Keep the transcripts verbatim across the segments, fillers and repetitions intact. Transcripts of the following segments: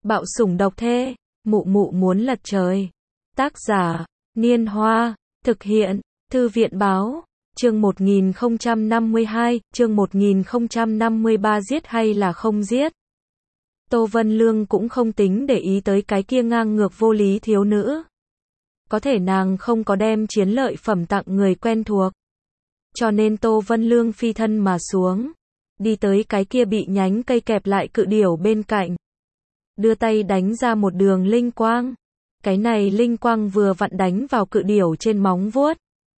Bạo sủng độc thê, mụ mụ muốn lật trời. Tác giả, Niên Hoa, thực hiện, Thư viện Báo, chương một nghìn không trăm năm mươi hai, chương một nghìn không trăm năm mươi ba giết hay là không giết. Tô Vân Lương cũng không tính để ý tới cái kia ngang ngược vô lý thiếu nữ. Có thể nàng không có đem chiến lợi phẩm tặng người quen thuộc. Cho nên Tô Vân Lương phi thân mà xuống. Đi tới cái kia bị nhánh cây kẹp lại cự điểu bên cạnh. Đưa tay đánh ra một đường linh quang. Cái này linh quang vừa vặn đánh vào cự điểu trên móng vuốt.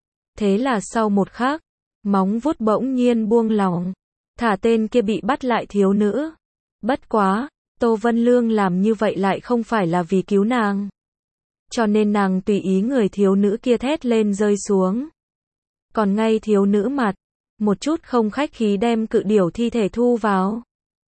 Thế là sau một khắc, móng vuốt bỗng nhiên buông lỏng. Thả tên kia bị bắt lại thiếu nữ. Bất quá, Tô Vân Lương làm như vậy lại không phải là vì cứu nàng. Cho nên nàng tùy ý người thiếu nữ kia thét lên rơi xuống. Còn ngay thiếu nữ mặt, một chút không khách khí đem cự điểu thi thể thu vào.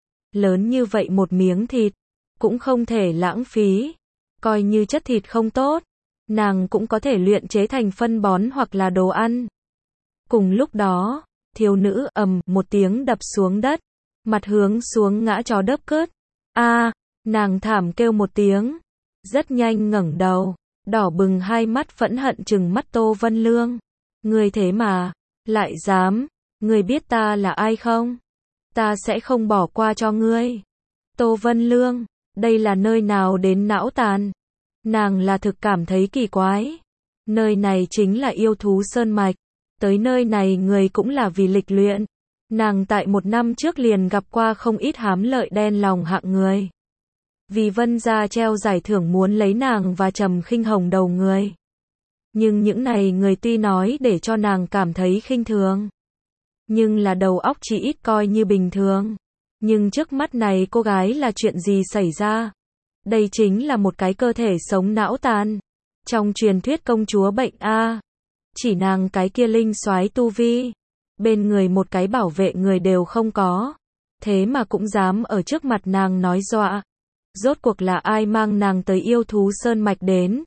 Lớn như vậy một miếng thịt, cũng không thể lãng phí. Coi như chất thịt không tốt, nàng cũng có thể luyện chế thành phân bón hoặc là đồ ăn. Cùng lúc đó, thiếu nữ ầm một tiếng đập xuống đất, mặt hướng xuống ngã chó đớp cướt. A, à, nàng thảm kêu một tiếng, rất nhanh ngẩng đầu, đỏ bừng hai mắt phẫn hận trừng mắt Tô Vân Lương. Ngươi thế mà, lại dám, ngươi biết ta là ai không? Ta sẽ không bỏ qua cho ngươi. Tô Vân Lương, đây là nơi nào đến não tàn? Nàng là thực cảm thấy kỳ quái. Nơi này chính là yêu thú sơn mạch. Tới nơi này người cũng là vì lịch luyện. Nàng tại một năm trước liền gặp qua không ít hám lợi đen lòng hạng người. Vì Vân gia treo giải thưởng muốn lấy nàng và Trầm Khinh Hồng đầu người. Nhưng những này người tuy nói để cho nàng cảm thấy khinh thường. Nhưng là đầu óc chỉ ít coi như bình thường. Nhưng trước mắt này cô gái là chuyện gì xảy ra? Đây chính là một cái cơ thể sống não tàn. Trong truyền thuyết công chúa bệnh A. Chỉ nàng cái kia linh soái tu vi. Bên người một cái bảo vệ người đều không có. Thế mà cũng dám ở trước mặt nàng nói dọa. Rốt cuộc là ai mang nàng tới yêu thú sơn mạch đến?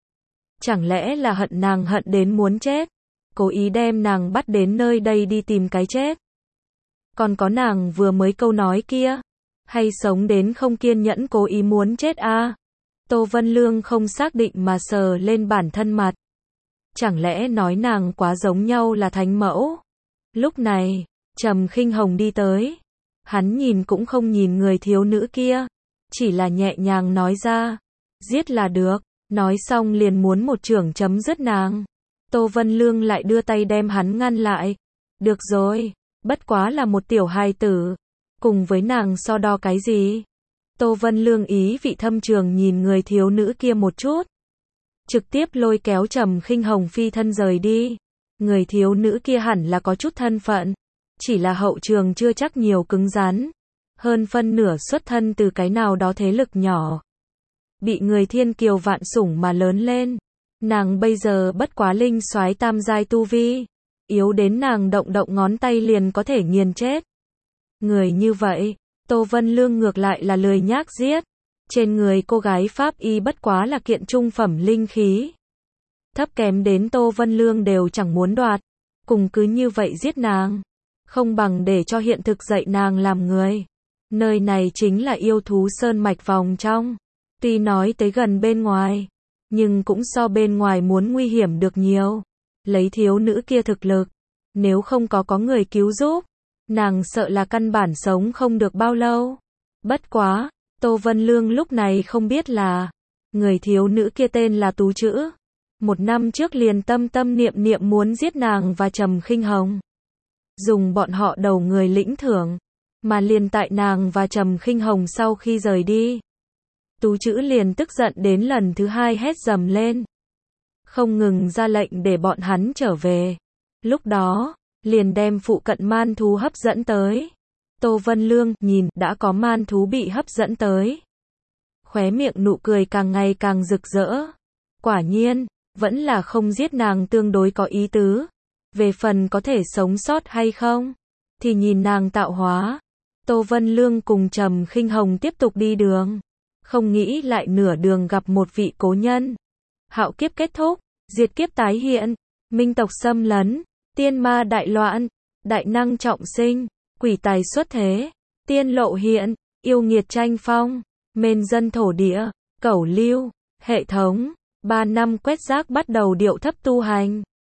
Chẳng lẽ là hận nàng hận đến muốn chết? Cố ý đem nàng bắt đến nơi đây đi tìm cái chết? Còn có nàng vừa mới câu nói kia? Hay sống đến không kiên nhẫn cố ý muốn chết a? À? Tô Vân Lương không xác định mà sờ lên bản thân mặt. Chẳng lẽ nói nàng quá giống nhau là thánh mẫu? Lúc này, Trầm Khinh Hồng đi tới. Hắn nhìn cũng không nhìn người thiếu nữ kia. Chỉ là nhẹ nhàng nói ra. Giết là được. Nói xong liền muốn một chưởng chấm dứt nàng. Tô Vân Lương lại đưa tay đem hắn ngăn lại. Được rồi, bất quá là một tiểu hài tử. Cùng với nàng so đo cái gì? Tô Vân Lương ý vị thâm trường nhìn người thiếu nữ kia một chút. Trực tiếp lôi kéo Trầm Khinh Hồng phi thân rời đi. Người thiếu nữ kia hẳn là có chút thân phận. Chỉ là hậu trường chưa chắc nhiều cứng rắn. Hơn phân nửa xuất thân từ cái nào đó thế lực nhỏ. Bị người thiên kiều vạn sủng mà lớn lên. Nàng bây giờ bất quá linh soái tam giai tu vi. Yếu đến nàng động động ngón tay liền có thể nghiền chết. Người như vậy, Tô Vân Lương ngược lại là lười nhác giết. Trên người cô gái pháp y bất quá là kiện trung phẩm linh khí. Thấp kém đến Tô Vân Lương đều chẳng muốn đoạt. Cùng cứ như vậy giết nàng. Không bằng để cho hiện thực dạy nàng làm người. Nơi này chính là yêu thú sơn mạch vòng trong. Tuy nói tới gần bên ngoài, nhưng cũng so bên ngoài muốn nguy hiểm được nhiều. Lấy thiếu nữ kia thực lực, nếu không có có người cứu giúp, nàng sợ là căn bản sống không được bao lâu. Bất quá, Tô Vân Lương lúc này không biết là, người thiếu nữ kia tên là Tú Chữ. Một năm trước liền tâm tâm niệm niệm muốn giết nàng và Trầm Khinh Hồng. Dùng bọn họ đầu người lĩnh thưởng, mà liền tại nàng và Trầm Khinh Hồng sau khi rời đi. Tú Chữ liền tức giận đến lần thứ hai hét dầm lên. Không ngừng ra lệnh để bọn hắn trở về. Lúc đó, liền đem phụ cận man thú hấp dẫn tới. Tô Vân Lương nhìn đã có man thú bị hấp dẫn tới. Khóe miệng nụ cười càng ngày càng rực rỡ. Quả nhiên, vẫn là không giết nàng tương đối có ý tứ. Về phần có thể sống sót hay không, thì nhìn nàng tạo hóa. Tô Vân Lương cùng Trầm Khinh Hồng tiếp tục đi đường. Không nghĩ lại nửa đường gặp một vị cố nhân. Hạo kiếp kết thúc, diệt kiếp tái hiện, minh tộc xâm lấn, tiên ma đại loạn, đại năng trọng sinh, quỷ tài xuất thế, tiên lộ hiện, yêu nghiệt tranh phong. Mên dân thổ địa, cẩu lưu, hệ thống, ba năm quét rác bắt đầu điệu thấp tu hành.